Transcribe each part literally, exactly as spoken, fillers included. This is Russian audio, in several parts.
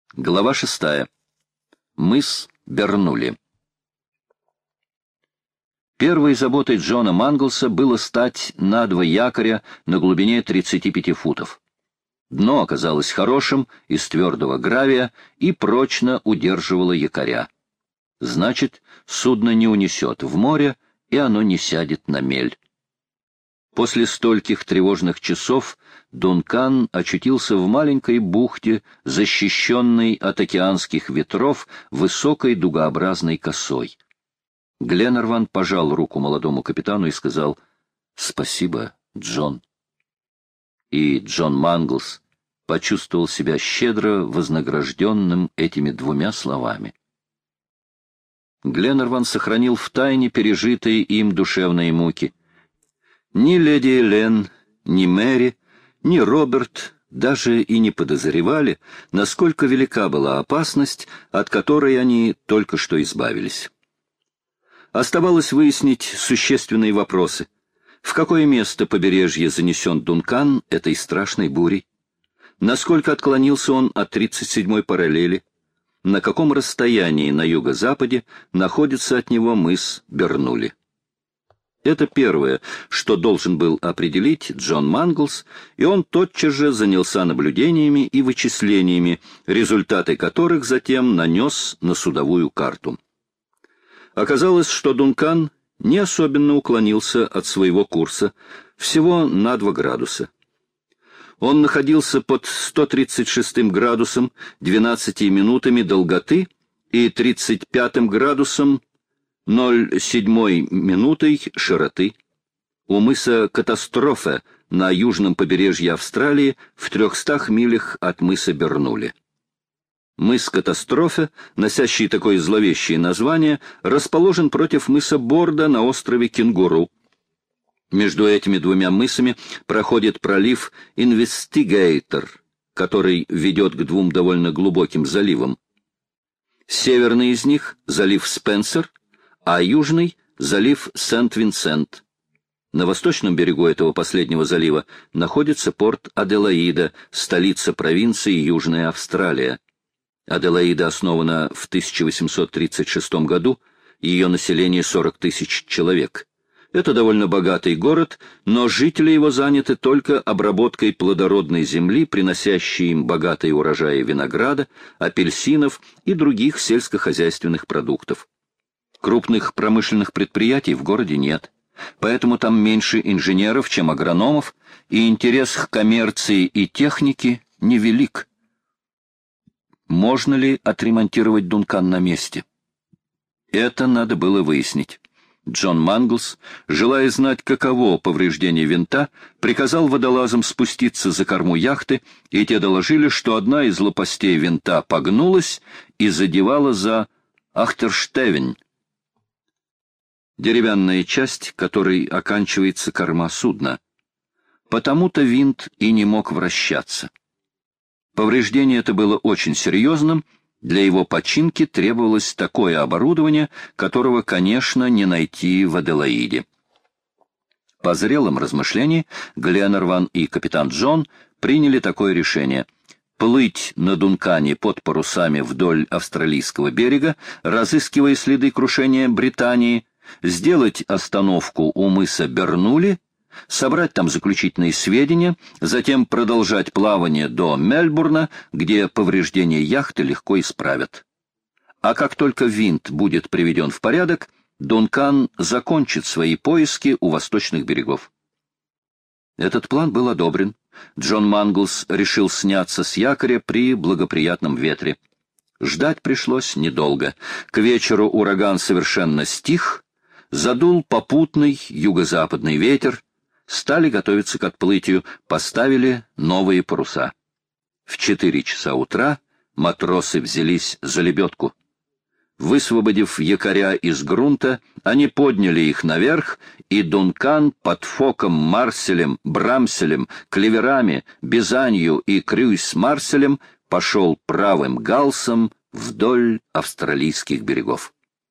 Глава шестая. Мыс Бернули. Первой заботой Джона Манглса было стать на два якоря на глубине тридцати пяти футов. Дно оказалось хорошим, из твердого гравия, и прочно удерживало якоря. Значит, судно не унесет в море, и оно не сядет на мель. После стольких тревожных часов Дункан очутился в маленькой бухте, защищенной от океанских ветров высокой дугообразной косой. Гленнерван пожал руку молодому капитану и сказал: «Спасибо, Джон». И Джон Манглс почувствовал себя щедро вознагражденным этими двумя словами. Гленнерван сохранил в тайне пережитые им душевные муки. Ни леди Элен, ни Мэри, ни Роберт даже и не подозревали, насколько велика была опасность, от которой они только что избавились. Оставалось выяснить существенные вопросы. В какое место побережья занесен Дункан этой страшной бурей? Насколько отклонился он от тридцать седьмой параллели? На каком расстоянии на юго-западе находится от него мыс Бернули? Это первое, что должен был определить Джон Манглс, и он тотчас же занялся наблюдениями и вычислениями, результаты которых затем нанес на судовую карту. Оказалось, что Дункан не особенно уклонился от своего курса, всего на два градуса. Он находился под сто тридцать шестым градусом двенадцатью минутами долготы и тридцать пятым градусом ноль седьмой минутой широты. У мыса Катастрофа на южном побережье Австралии в трехстах милях от мыса Бернули. Мыс Катастрофа, носящий такое зловещее название, расположен против мыса Борда на острове Кенгуру. Между этими двумя мысами проходит пролив Инвестигейтор, который ведет к двум довольно глубоким заливам. Северный из них — залив Спенсер, а южный — залив Сент-Винсент. На восточном берегу этого последнего залива находится порт Аделаида, столица провинции Южная Австралия. Аделаида основана в тысяча восемьсот тридцать шестом году, ее население сорок тысяч человек. Это довольно богатый город, но жители его заняты только обработкой плодородной земли, приносящей им богатые урожаи винограда, апельсинов и других сельскохозяйственных продуктов. Крупных промышленных предприятий в городе нет, поэтому там меньше инженеров, чем агрономов, и интерес к коммерции и технике невелик. Можно ли отремонтировать Дункан на месте? Это надо было выяснить. Джон Манглс, желая знать, каково повреждение винта, приказал водолазам спуститься за корму яхты, и те доложили, что одна из лопастей винта погнулась и задевала за Ахтерштевень, деревянная часть, которой оканчивается корма судна. Потому-то винт и не мог вращаться. Повреждение это было очень серьезным, для его починки требовалось такое оборудование, которого, конечно, не найти в Аделаиде. По зрелым размышлениям Гленнерван и капитан Джон приняли такое решение — плыть на Дункане под парусами вдоль австралийского берега, разыскивая следы крушения Британии, сделать остановку у мыса Бернули, собрать там заключительные сведения, затем продолжать плавание до Мельбурна, где повреждения яхты легко исправят. А как только винт будет приведен в порядок, Дункан закончит свои поиски у восточных берегов. Этот план был одобрен. Джон Манглс решил сняться с якоря при благоприятном ветре. Ждать пришлось недолго. К вечеру ураган совершенно стих, задул попутный юго-западный ветер, стали готовиться к отплытию, поставили новые паруса. В четыре часа утра матросы взялись за лебедку. Высвободив якоря из грунта, они подняли их наверх, и Дункан под Фоком, Марселем, Брамселем, Клеверами, Бизанью и Крюйс-Марселем пошел правым галсом вдоль австралийских берегов.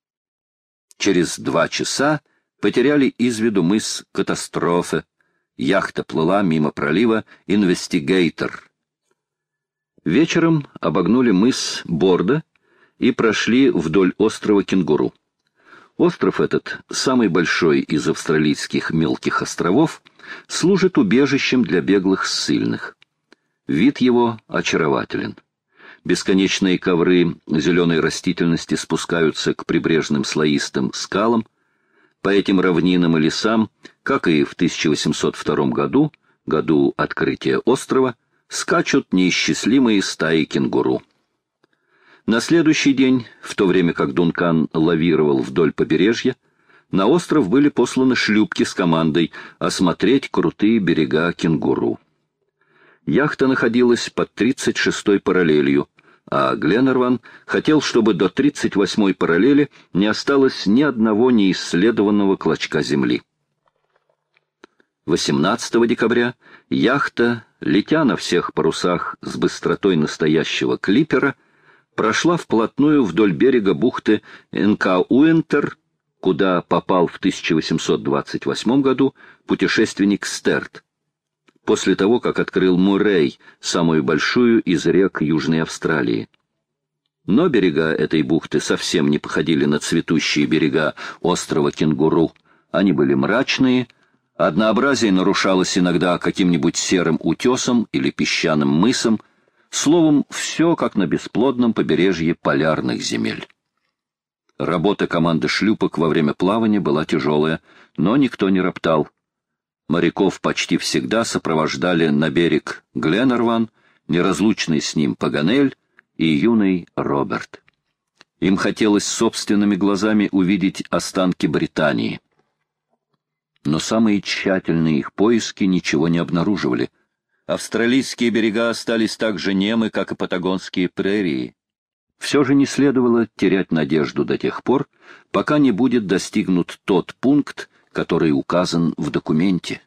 Через два часа потеряли из виду мыс Катастрофа. Яхта плыла мимо пролива Инвестигейтор. Вечером обогнули мыс Бордо и прошли вдоль острова Кенгуру. Остров этот, самый большой из австралийских мелких островов, служит убежищем для беглых ссыльных. Вид его очарователен. Бесконечные ковры зеленой растительности спускаются к прибрежным слоистым скалам. По этим равнинам и лесам, как и в тысяча восемьсот втором году, году открытия острова, скачут неисчислимые стаи кенгуру. На следующий день, в то время как Дункан лавировал вдоль побережья, на остров были посланы шлюпки с командой осмотреть крутые берега Кенгуру. Яхта находилась под тридцать шестой параллелью, а Гленарван хотел, чтобы до тридцать восьмой параллели не осталось ни одного неисследованного клочка земли. восемнадцатого декабря яхта, летя на всех парусах с быстротой настоящего клипера, прошла вплотную вдоль берега бухты Энкауэнтер, куда попал в тысяча восемьсот двадцать восьмом году путешественник Стерт, после того, как открыл Муррей, самую большую из рек Южной Австралии. Но берега этой бухты совсем не походили на цветущие берега острова Кенгуру. Они были мрачные, однообразие нарушалось иногда каким-нибудь серым утесом или песчаным мысом, словом, все как на бесплодном побережье полярных земель. Работа команды шлюпок во время плавания была тяжелая, но никто не роптал. Моряков почти всегда сопровождали на берег Гленарван, неразлучный с ним Паганель и юный Роберт. Им хотелось собственными глазами увидеть останки Британии. Но самые тщательные их поиски ничего не обнаруживали. Австралийские берега остались так же немы, как и патагонские прерии. Все же не следовало терять надежду до тех пор, пока не будет достигнут тот пункт, который указан в документе.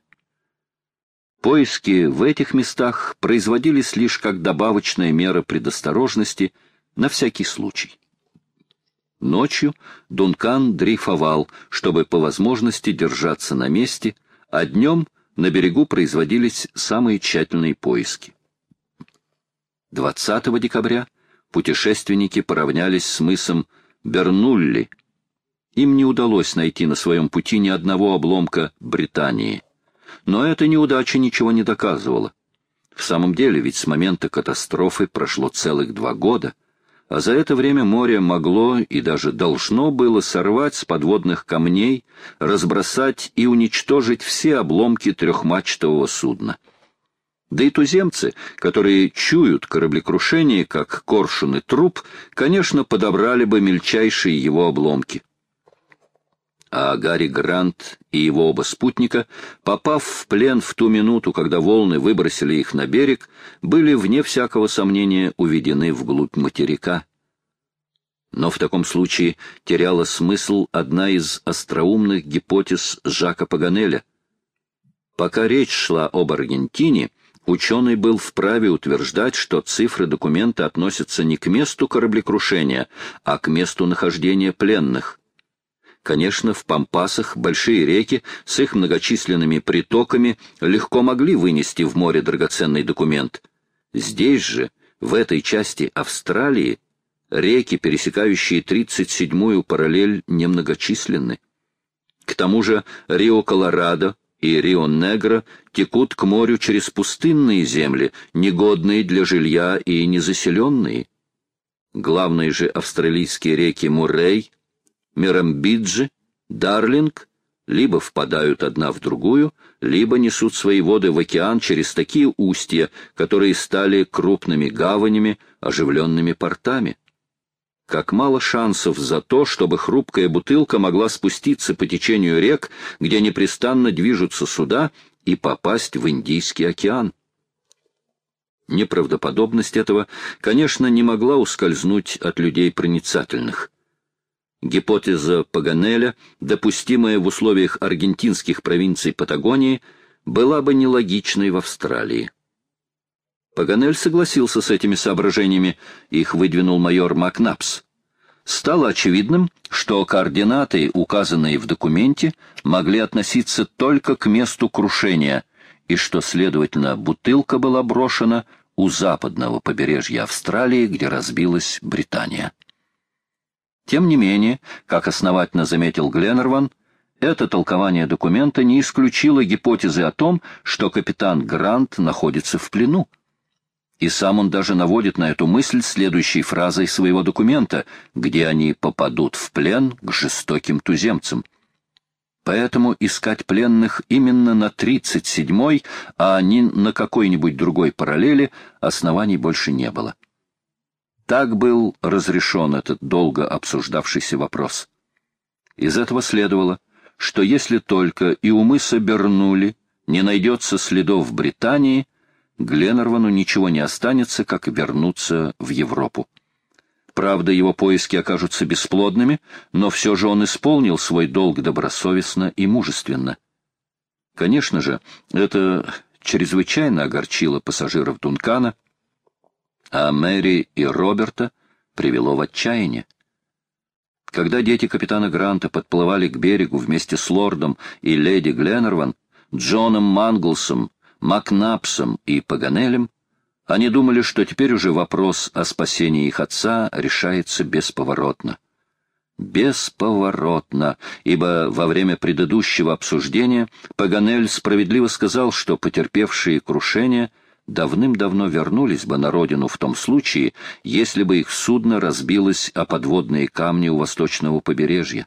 Поиски в этих местах производились лишь как добавочная мера предосторожности на всякий случай. Ночью Дункан дрейфовал, чтобы по возможности держаться на месте, а днем на берегу производились самые тщательные поиски. двадцатого декабря путешественники поравнялись с мысом Бернулли. Им не удалось найти на своем пути ни одного обломка Британии. Но эта неудача ничего не доказывала. В самом деле, ведь с момента катастрофы прошло целых два года, а за это время море могло и даже должно было сорвать с подводных камней, разбросать и уничтожить все обломки трехмачтового судна. Да и туземцы, которые чуют кораблекрушение, как коршун и труп, конечно, подобрали бы мельчайшие его обломки. А Гарри Грант и его оба спутника, попав в плен в ту минуту, когда волны выбросили их на берег, были, вне всякого сомнения, уведены вглубь материка. Но в таком случае теряла смысл одна из остроумных гипотез Жака Паганеля. Пока речь шла об Аргентине, ученый был вправе утверждать, что цифры документа относятся не к месту кораблекрушения, а к месту нахождения пленных. Конечно, в Пампасах большие реки с их многочисленными притоками легко могли вынести в море драгоценный документ. Здесь же, в этой части Австралии, реки, пересекающие тридцать седьмую параллель, немногочисленны. К тому же Рио-Колорадо и Рио-Негро текут к морю через пустынные земли, негодные для жилья и незаселенные. Главные же австралийские реки Муррей, Мирамбиджи, Дарлинг либо впадают одна в другую, либо несут свои воды в океан через такие устья, которые стали крупными гаванями, оживленными портами. Как мало шансов за то, чтобы хрупкая бутылка могла спуститься по течению рек, где непрестанно движутся суда, и попасть в Индийский океан. Неправдоподобность этого, конечно, не могла ускользнуть от людей проницательных. Гипотеза Паганеля, допустимая в условиях аргентинских провинций Патагонии, была бы нелогичной в Австралии. Паганель согласился с этими соображениями, их выдвинул майор Макнапс. Стало очевидным, что координаты, указанные в документе, могли относиться только к месту крушения, и что, следовательно, бутылка была брошена у западного побережья Австралии, где разбилась Британия. Тем не менее, как основательно заметил Гленнерван, это толкование документа не исключило гипотезы о том, что капитан Грант находится в плену. И сам он даже наводит на эту мысль следующей фразой своего документа, где они попадут в плен к жестоким туземцам. Поэтому искать пленных именно на тридцать седьмой, а не на какой-нибудь другой параллели, оснований больше не было. Так был разрешен этот долго обсуждавшийся вопрос. Из этого следовало, что если только и у мыса Бернули не найдется следов в Британии, Гленнервану ничего не останется, как вернуться в Европу. Правда, его поиски окажутся бесплодными, но все же он исполнил свой долг добросовестно и мужественно. Конечно же, это чрезвычайно огорчило пассажиров Дункана, а Мэри и Роберта привело в отчаяние. Когда дети капитана Гранта подплывали к берегу вместе с лордом и леди Гленнерван, Джоном Манглсом, Макнапсом и Паганелем, они думали, что теперь уже вопрос о спасении их отца решается бесповоротно. Бесповоротно, ибо во время предыдущего обсуждения Паганель справедливо сказал, что потерпевшие крушение давным-давно вернулись бы на родину в том случае, если бы их судно разбилось о подводные камни у восточного побережья.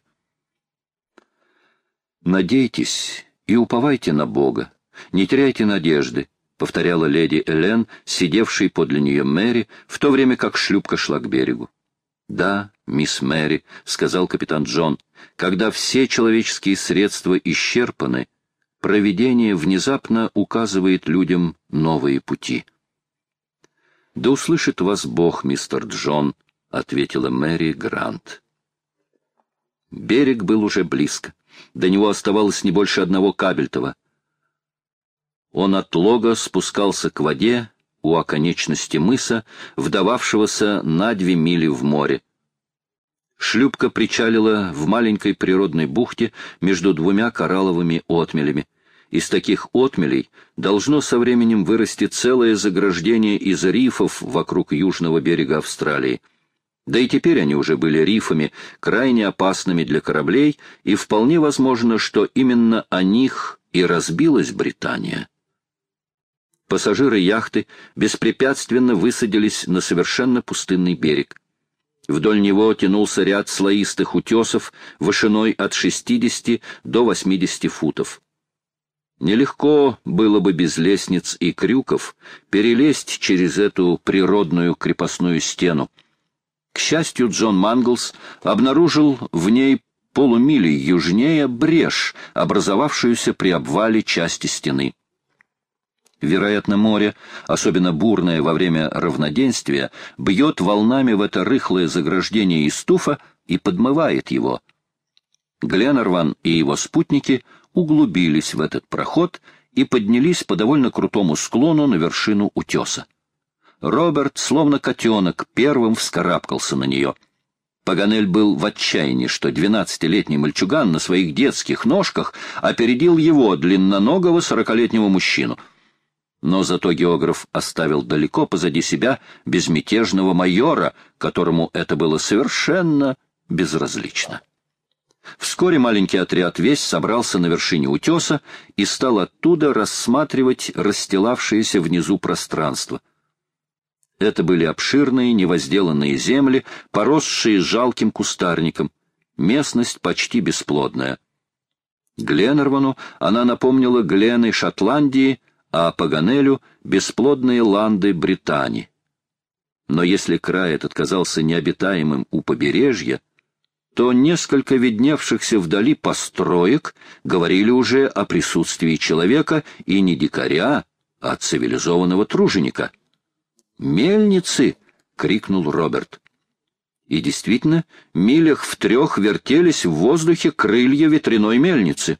«Надейтесь и уповайте на Бога, не теряйте надежды», — повторяла леди Элен, сидевшей подле нее Мэри, в то время как шлюпка шла к берегу. «Да, мисс Мэри», — сказал капитан Джон, — «когда все человеческие средства исчерпаны, провидение внезапно указывает людям новые пути». «Да услышит вас Бог, мистер Джон», — ответила Мэри Грант. Берег был уже близко. До него оставалось не больше одного кабельтова. Он от лога спускался к воде у оконечности мыса, вдававшегося на две мили в море. Шлюпка причалила в маленькой природной бухте между двумя коралловыми отмелями. Из таких отмелей должно со временем вырасти целое заграждение из рифов вокруг южного берега Австралии. Да и теперь они уже были рифами, крайне опасными для кораблей, и вполне возможно, что именно о них и разбилась Британия. Пассажиры яхты беспрепятственно высадились на совершенно пустынный берег. Вдоль него тянулся ряд слоистых утесов вышиной от шестидесяти до восьмидесяти футов. Нелегко было бы без лестниц и крюков перелезть через эту природную крепостную стену. К счастью, Джон Манглс обнаружил в ней полумили южнее брешь, образовавшуюся при обвале части стены. Вероятно, море, особенно бурное во время равноденствия, бьет волнами в это рыхлое заграждение из туфа и подмывает его. Гленнерван и его спутники углубились в этот проход и поднялись по довольно крутому склону на вершину утеса. Роберт, словно котенок, первым вскарабкался на нее. Паганель был в отчаянии, что двенадцатилетний мальчуган на своих детских ножках опередил его, длинноногого сорокалетнего мужчину. Но зато географ оставил далеко позади себя безмятежного майора, которому это было совершенно безразлично. Вскоре маленький отряд весь собрался на вершине утеса и стал оттуда рассматривать расстилавшееся внизу пространство. Это были обширные невозделанные земли, поросшие жалким кустарником, местность почти бесплодная. Гленнервану она напомнила глены Шотландии, а Паганелю — бесплодные ланды Британии. Но если край этот казался необитаемым у побережья, то несколько видневшихся вдали построек говорили уже о присутствии человека и не дикаря, а цивилизованного труженика. «Мельницы!» — крикнул Роберт. И действительно, милях в трех вертелись в воздухе крылья ветряной мельницы.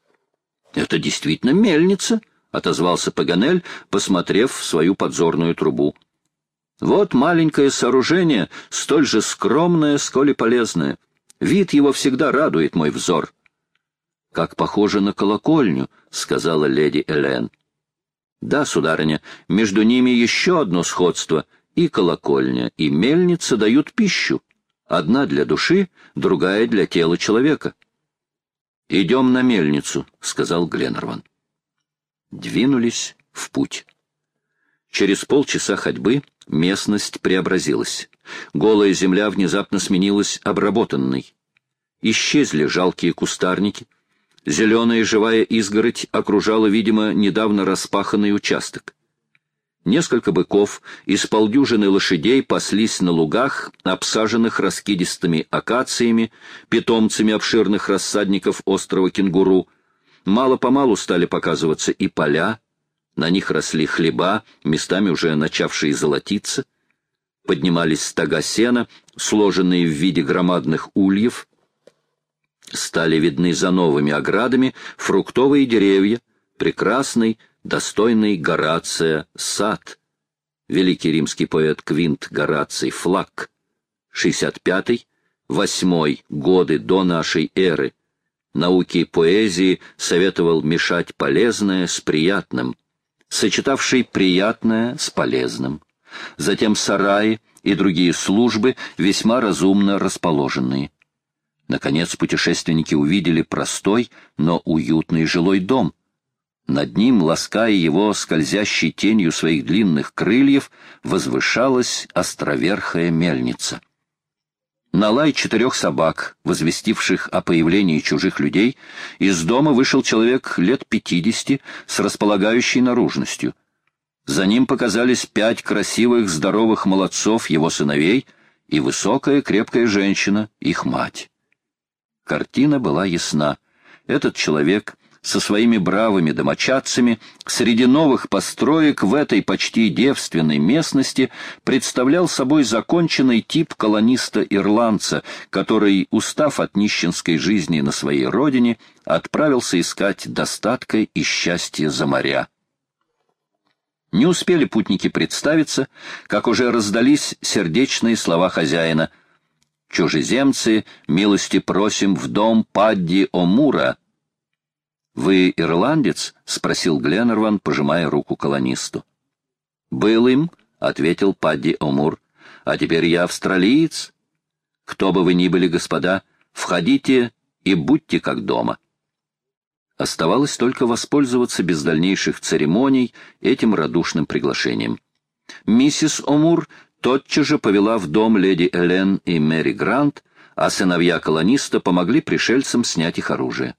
«Это действительно мельница!» — отозвался Паганель, посмотрев в свою подзорную трубу. «Вот маленькое сооружение, столь же скромное, сколь и полезное. Вид его всегда радует мой взор». «Как похоже на колокольню», — сказала леди Элен. Да, сударыня, между ними еще одно сходство. И колокольня, и мельница дают пищу. Одна для души, другая для тела человека. «Идем на мельницу», — сказал Гленнерван. Двинулись в путь. Через полчаса ходьбы местность преобразилась. Голая земля внезапно сменилась обработанной. Исчезли жалкие кустарники. Зеленая живая изгородь окружала, видимо, недавно распаханный участок. Несколько быков и с полдюжины лошадей паслись на лугах, обсаженных раскидистыми акациями, питомцами обширных рассадников острова Кенгуру. Мало-помалу стали показываться и поля. На них росли хлеба, местами уже начавшие золотиться. Поднимались стога сена, сложенные в виде громадных ульев. Стали видны за новыми оградами фруктовые деревья, прекрасный, достойный Горация сад. Великий римский поэт Квинт Гораций Флакк, шестьдесят пятый восьмой годы до нашей эры, науке и поэзии советовал мешать полезное с приятным, сочетавший приятное с полезным. Затем сараи и другие службы, весьма разумно расположенные. Наконец путешественники увидели простой, но уютный жилой дом. Над ним, лаская его скользящей тенью своих длинных крыльев, возвышалась островерхая мельница. На лай четырех собак, возвестивших о появлении чужих людей, из дома вышел человек лет пятидесяти с располагающей наружностью. За ним показались пять красивых здоровых молодцов, его сыновей, и высокая крепкая женщина, их мать. Картина была ясна. Этот человек со своими бравыми домочадцами среди новых построек в этой почти девственной местности представлял собой законченный тип колониста-ирландца, который, устав от нищенской жизни на своей родине, отправился искать достатка и счастья за моря. Не успели путники представиться, как уже раздались сердечные слова хозяина: «Чужеземцы, милости просим в дом Падди Омура». «Вы ирландец?» — спросил Гленнерван, пожимая руку колонисту. «Был им», — ответил Падди Омур, — «а теперь я австралиец. Кто бы вы ни были, господа, входите и будьте как дома». Оставалось только воспользоваться без дальнейших церемоний этим радушным приглашением. Миссис Омур тотчас же повела в дом леди Элен и Мэри Грант, а сыновья колониста помогли пришельцам снять их оружие.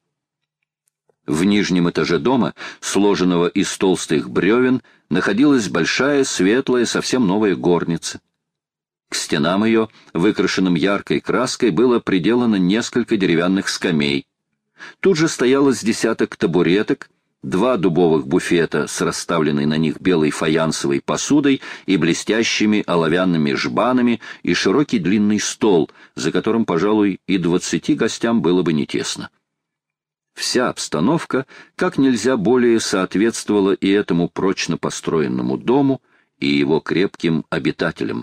В нижнем этаже дома, сложенного из толстых бревен, находилась большая, светлая, совсем новая горница. К стенам ее, выкрашенным яркой краской, было приделано несколько деревянных скамей. Тут же стояло с десяток табуреток, два дубовых буфета с расставленной на них белой фаянсовой посудой и блестящими оловянными жбанами и широкий длинный стол, за которым, пожалуй, и двадцати гостям было бы не тесно. Вся обстановка как нельзя более соответствовала и этому прочно построенному дому, и его крепким обитателям.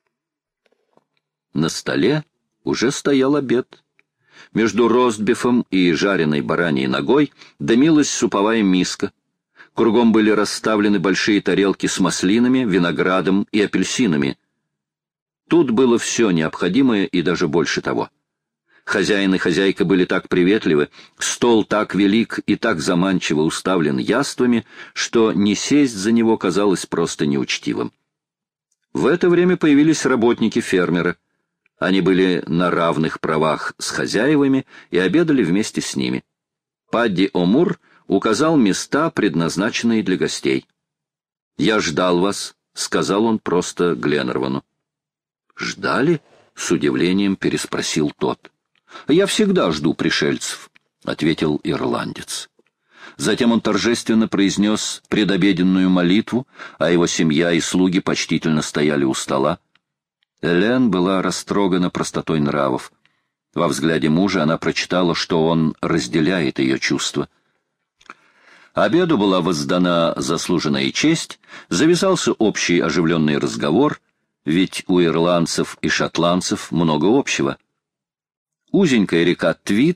На столе уже стоял обед. Между ростбифом и жареной бараньей ногой дымилась суповая миска. Кругом были расставлены большие тарелки с маслинами, виноградом и апельсинами. Тут было все необходимое и даже больше того. Хозяин и хозяйка были так приветливы, стол так велик и так заманчиво уставлен яствами, что не сесть за него казалось просто неучтивым. В это время появились работники фермера. Они были на равных правах с хозяевами и обедали вместе с ними. Падди Омур указал места, предназначенные для гостей. «Я ждал вас», — сказал он просто Гленнервану. «Ждали?» — с удивлением переспросил тот. «Я всегда жду пришельцев», — ответил ирландец. Затем он торжественно произнес предобеденную молитву, а его семья и слуги почтительно стояли у стола. Элен была растрогана простотой нравов. Во взгляде мужа она прочитала, что он разделяет ее чувства. Обеду была воздана заслуженная честь, завязался общий оживленный разговор, ведь у ирландцев и шотландцев много общего. Узенькая река Твит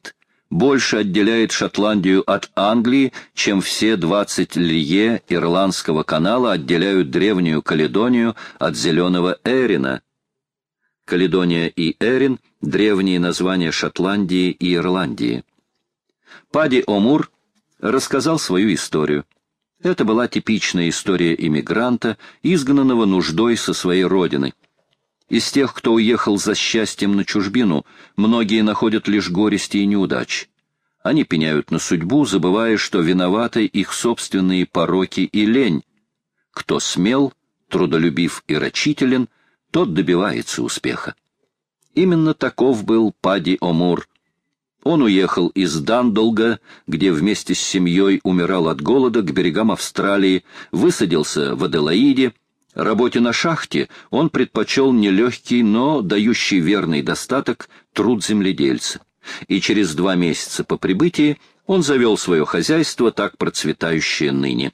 больше отделяет Шотландию от Англии, чем все двадцать лье Ирландского канала отделяют Древнюю Каледонию от Зеленого Эрина. Каледония и Эрин — древние названия Шотландии и Ирландии. Пади Омур рассказал свою историю. Это была типичная история иммигранта, изгнанного нуждой со своей родины. Из тех, кто уехал за счастьем на чужбину, многие находят лишь горести и неудачи. Они пеняют на судьбу, забывая, что виноваты их собственные пороки и лень. Кто смел, трудолюбив и рачителен, тот добивается успеха. Именно таков был Пади Омур. Он уехал из Дандолга, где вместе с семьей умирал от голода, к берегам Австралии, высадился в Аделаиде. Работе на шахте он предпочел нелегкий, но дающий верный достаток труд земледельца. И через два месяца по прибытии он завел свое хозяйство, так процветающее ныне.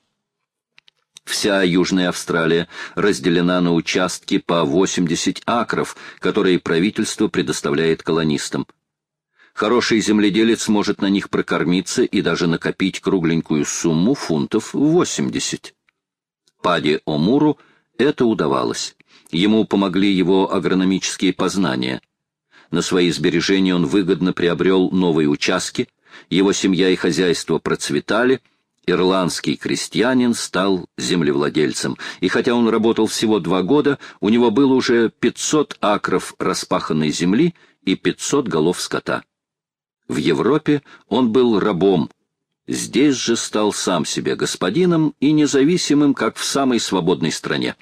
Вся Южная Австралия разделена на участки по восемьдесят акров, которые правительство предоставляет колонистам. Хороший земледелец может на них прокормиться и даже накопить кругленькую сумму фунтов восемьдесят. Пади Омуру это удавалось. Ему помогли его агрономические познания. На свои сбережения он выгодно приобрел новые участки, его семья и хозяйство процветали, ирландский крестьянин стал землевладельцем, и хотя он работал всего два года, у него было уже пятьсот акров распаханной земли и пятьсот голов скота. В Европе он был рабом, здесь же стал сам себе господином и независимым, как в самой свободной стране.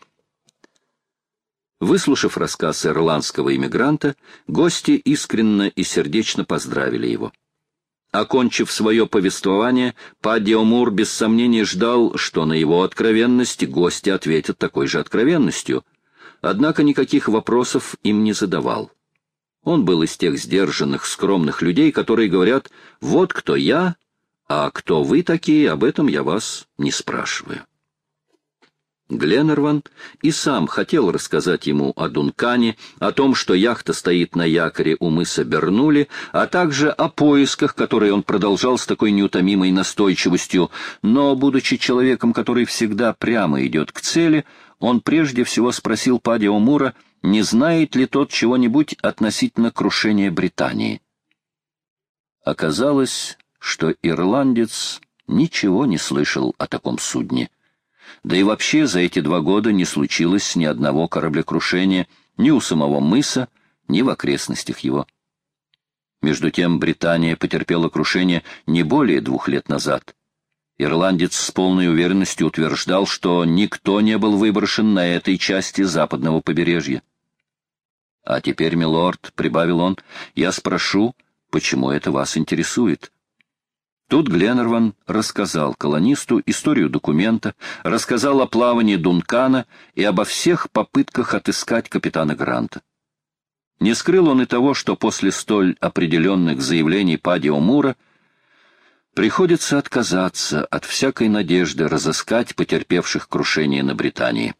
Выслушав рассказ ирландского иммигранта, гости искренне и сердечно поздравили его. Окончив свое повествование, Пади Омур без сомнения ждал, что на его откровенность гости ответят такой же откровенностью, однако никаких вопросов им не задавал. Он был из тех сдержанных, скромных людей, которые говорят: «Вот кто я, а кто вы такие, об этом я вас не спрашиваю». Гленнерван и сам хотел рассказать ему о Дункане, о том, что яхта стоит на якоре у мыса Бернули, а также о поисках, которые он продолжал с такой неутомимой настойчивостью, но, будучи человеком, который всегда прямо идет к цели, он прежде всего спросил Пади Омура, не знает ли тот чего-нибудь относительно крушения Британии. Оказалось, что ирландец ничего не слышал о таком судне. Да и вообще за эти два года не случилось ни одного кораблекрушения ни у самого мыса, ни в окрестностях его. Между тем Британия потерпела крушение не более двух лет назад. Ирландец с полной уверенностью утверждал, что никто не был выброшен на этой части западного побережья. «А теперь, милорд», — прибавил он, — «я спрошу, почему это вас интересует?» Тут Гленнерван рассказал колонисту историю документа, рассказал о плавании Дункана и обо всех попытках отыскать капитана Гранта. Не скрыл он и того, что после столь определенных заявлений Пади Омура приходится отказаться от всякой надежды разыскать потерпевших крушение на Британии.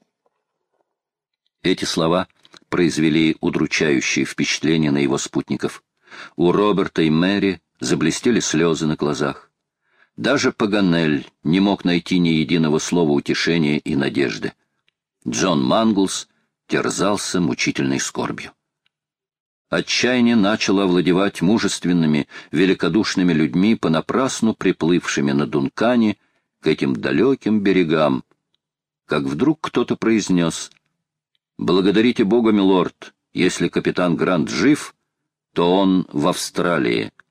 Эти слова произвели удручающее впечатление на его спутников. У Роберта и Мэри заблестели слезы на глазах. Даже Паганель не мог найти ни единого слова утешения и надежды. Джон Манглс терзался мучительной скорбью. Отчаяние начало овладевать мужественными, великодушными людьми, понапрасну приплывшими на Дункане к этим далеким берегам, как вдруг кто-то произнес: «Благодарите Бога, милорд, если капитан Грант жив, то он в Австралии».